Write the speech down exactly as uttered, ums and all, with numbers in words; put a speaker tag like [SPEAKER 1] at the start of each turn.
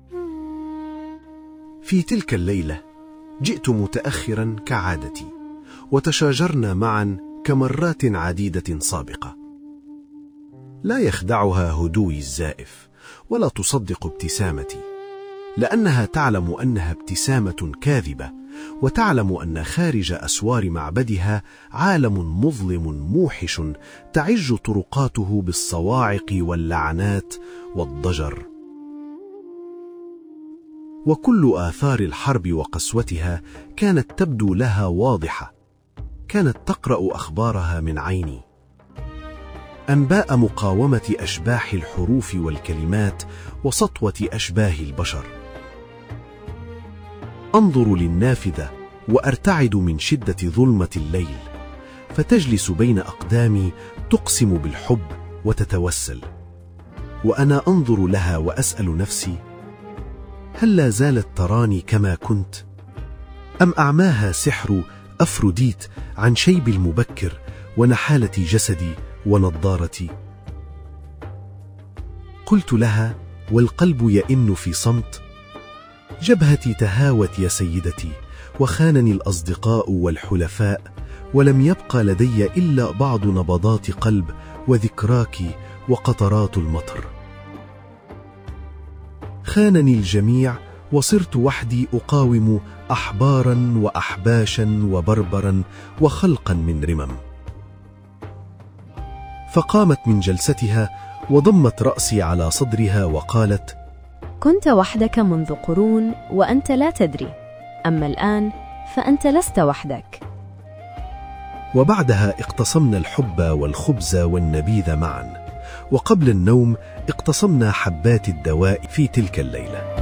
[SPEAKER 1] في تلك الليلة جئت متأخرا كعادتي، وتشاجرنا معا كمرات عديدة سابقة. لا يخدعها هدوئي الزائف، ولا تصدق ابتسامتي، لأنها تعلم أنها ابتسامة كاذبة، وتعلم أن خارج أسوار معبدها عالم مظلم موحش تعج طرقاته بالصواعق واللعنات والضجر. وكل آثار الحرب وقسوتها كانت تبدو لها واضحة، كانت تقرأ أخبارها من عيني، أنباء مقاومة أشباح الحروف والكلمات وسطوة أشباه البشر. أنظر للنافذة وأرتعد من شدة ظلمة الليل، فتجلس بين أقدامي تقسم بالحب وتتوسل، وأنا أنظر لها وأسأل نفسي: هل لا زالت تراني كما كنت؟ أم أعماها سحر أفروديت عن شيب المبكر ونحالة جسدي ونضارتي؟ قلت لها والقلب يئن في صمت: جبهتي تهاوت يا سيدتي، وخانني الأصدقاء والحلفاء، ولم يبقى لدي إلا بعض نبضات قلب وذكراك وقطرات المطر. خانني الجميع، وصرت وحدي أقاوم أحبارا وأحباشا وبربرا وخلقا من رمم. فقامت من جلستها وضمت رأسي على صدرها وقالت:
[SPEAKER 2] كنت وحدك منذ قرون وأنت لا تدري، أما الآن فأنت لست وحدك.
[SPEAKER 1] وبعدها اقتسمنا الحب والخبز والنبيذ معا، وقبل النوم اقتسمنا حبات الدواء في تلك الليلة.